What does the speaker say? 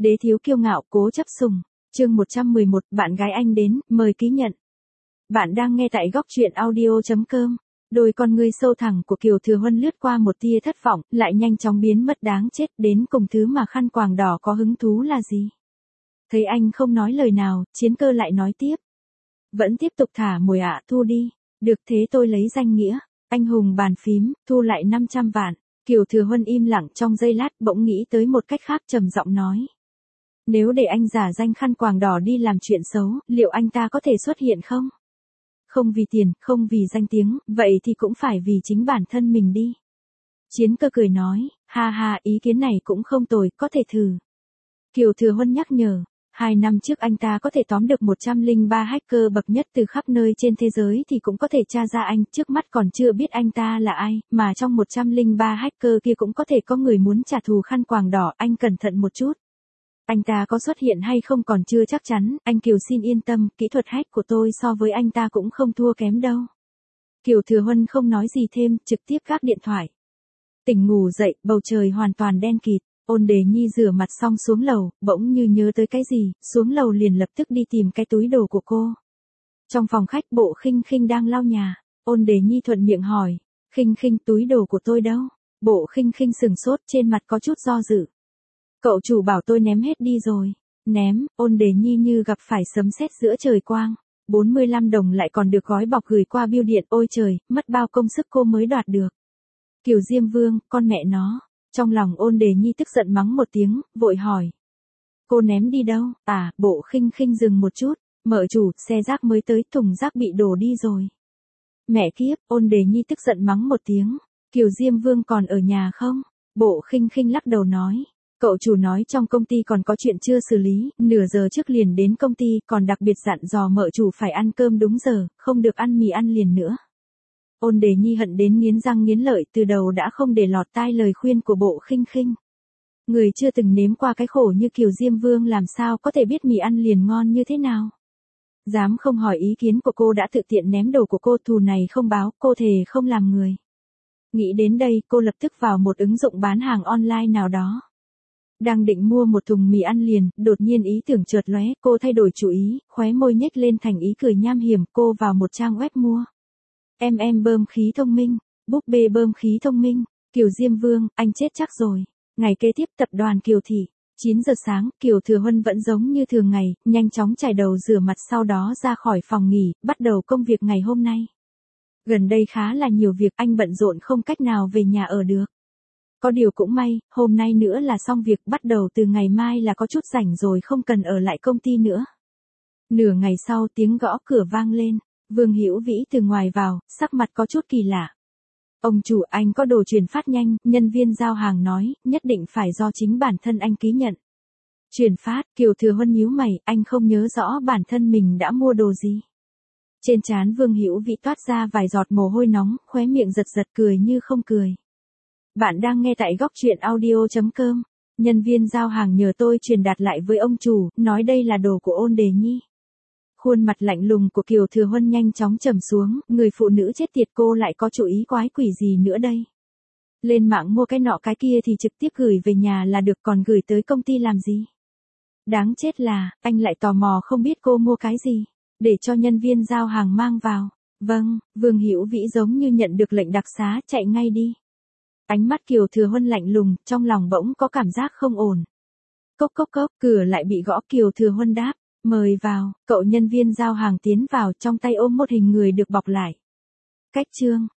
Đế thiếu kiêu ngạo, cố chấp sùng. Chương 111, bạn gái anh đến, mời ký nhận. Bạn đang nghe tại góc truyện audio.com. Đôi con ngươi sâu thẳm của Kiều Thừa Huân lướt qua một tia thất vọng, lại nhanh chóng biến mất đáng chết, đến cùng thứ mà khăn quàng đỏ có hứng thú là gì? Thấy anh không nói lời nào, Chiến Cơ lại nói tiếp. Vẫn tiếp tục thả mồi ạ, thu đi. Được thế tôi lấy danh nghĩa. Anh hùng bàn phím, thu lại 500 vạn. Kiều Thừa Huân im lặng trong giây lát, bỗng nghĩ tới một cách khác, trầm giọng nói. Nếu để anh giả danh khăn quàng đỏ đi làm chuyện xấu, liệu anh ta có thể xuất hiện không? Không vì tiền, không vì danh tiếng, vậy thì cũng phải vì chính bản thân mình đi. Chiến Cơ cười nói, ha ha, ý kiến này cũng không tồi, có thể thử. Kiều Thừa Huân nhắc nhở, 2 năm trước anh ta có thể tóm được 103 hacker bậc nhất từ khắp nơi trên thế giới thì cũng có thể tra ra anh, trước mắt còn chưa biết anh ta là ai, mà trong 103 hacker kia cũng có thể có người muốn trả thù khăn quàng đỏ, anh cẩn thận một chút. Anh ta có xuất hiện hay không còn chưa chắc chắn, anh Kiều xin yên tâm, kỹ thuật hack của tôi so với anh ta cũng không thua kém đâu. Kiều Thừa Huân không nói gì thêm, trực tiếp gác điện thoại. Tỉnh ngủ dậy, bầu trời hoàn toàn đen kịt, Ôn Đề Nhi rửa mặt xong xuống lầu, bỗng như nhớ tới cái gì, xuống lầu liền lập tức đi tìm cái túi đồ của cô. Trong phòng khách Bộ Khinh Khinh đang lau nhà, Ôn Đề Nhi thuận miệng hỏi, Khinh Khinh túi đồ của tôi đâu? Bộ Khinh Khinh sừng sốt, trên mặt có chút do dự. Cậu chủ bảo tôi ném hết đi rồi. Ném, Ôn Đề Nhi như gặp phải sấm sét giữa trời quang. 45 đồng lại còn được gói bọc gửi qua bưu điện, ôi trời, mất bao công sức cô mới đoạt được. Kiều Diêm Vương, con mẹ nó. Trong lòng Ôn Đề Nhi tức giận mắng một tiếng, vội hỏi. Cô ném đi đâu? À, Bộ Khinh Khinh dừng một chút, mợ chủ, xe rác mới tới, thùng rác bị đổ đi rồi. Mẹ kiếp, Ôn Đề Nhi tức giận mắng một tiếng. Kiều Diêm Vương còn ở nhà không? Bộ Khinh Khinh lắc đầu nói. Cậu chủ nói trong công ty còn có chuyện chưa xử lý, nửa giờ trước liền đến công ty, còn đặc biệt dặn dò mợ chủ phải ăn cơm đúng giờ, không được ăn mì ăn liền nữa. Ôn Đề Nhi hận đến nghiến răng nghiến lợi, từ đầu đã không để lọt tai lời khuyên của Bộ Khinh Khinh. Người chưa từng nếm qua cái khổ như Kiều Diêm Vương làm sao có thể biết mì ăn liền ngon như thế nào. Dám không hỏi ý kiến của cô đã tự tiện ném đồ của cô, thù này không báo, cô thề không làm người. Nghĩ đến đây, cô lập tức vào một ứng dụng bán hàng online nào đó. Đang định mua một thùng mì ăn liền, đột nhiên ý tưởng chợt lóe, cô thay đổi chủ ý, khóe môi nhếch lên thành ý cười nham hiểm, cô vào một trang web mua. Bơm khí thông minh, búp bê bơm khí thông minh, Kiều Diêm Vương, anh chết chắc rồi. Ngày kế tiếp tập đoàn Kiều Thị, 9 giờ sáng, Kiều Thừa Huân vẫn giống như thường ngày, nhanh chóng chải đầu rửa mặt sau đó ra khỏi phòng nghỉ, bắt đầu công việc ngày hôm nay. Gần đây khá là nhiều việc, anh bận rộn không cách nào về nhà ở được. Có điều cũng may, hôm nay nữa là xong việc, bắt đầu từ ngày mai là có chút rảnh rồi, không cần ở lại công ty nữa. Nửa ngày sau tiếng gõ cửa vang lên, Vương Hữu Vĩ từ ngoài vào, sắc mặt có chút kỳ lạ. Ông chủ, anh có đồ chuyển phát nhanh, nhân viên giao hàng nói, nhất định phải do chính bản thân anh ký nhận. Chuyển phát, Kiều Thừa Huân nhíu mày, anh không nhớ rõ bản thân mình đã mua đồ gì. Trên trán Vương Hữu Vĩ toát ra vài giọt mồ hôi nóng, khóe miệng giật giật cười như không cười. Bạn đang nghe tại góc truyện audio.com. Nhân viên giao hàng nhờ tôi truyền đạt lại với ông chủ, nói đây là đồ của Ôn Đề Nhi. Khuôn mặt lạnh lùng của Kiều Thừa Huân nhanh chóng trầm xuống, người phụ nữ chết tiệt, cô lại có chủ ý quái quỷ gì nữa đây? Lên mạng mua cái nọ cái kia thì trực tiếp gửi về nhà là được, còn gửi tới công ty làm gì? Đáng chết là, anh lại tò mò không biết cô mua cái gì, để cho nhân viên giao hàng mang vào. Vâng, Vương Hữu Vĩ giống như nhận được lệnh đặc xá, chạy ngay đi. Ánh mắt Kiều Thừa Huân lạnh lùng, trong lòng bỗng có cảm giác không ổn. Cốc cốc cốc, cửa lại bị gõ, Kiều Thừa Huân đáp, mời vào, cậu nhân viên giao hàng tiến vào, trong tay ôm một hình người được bọc lại. Cách chương.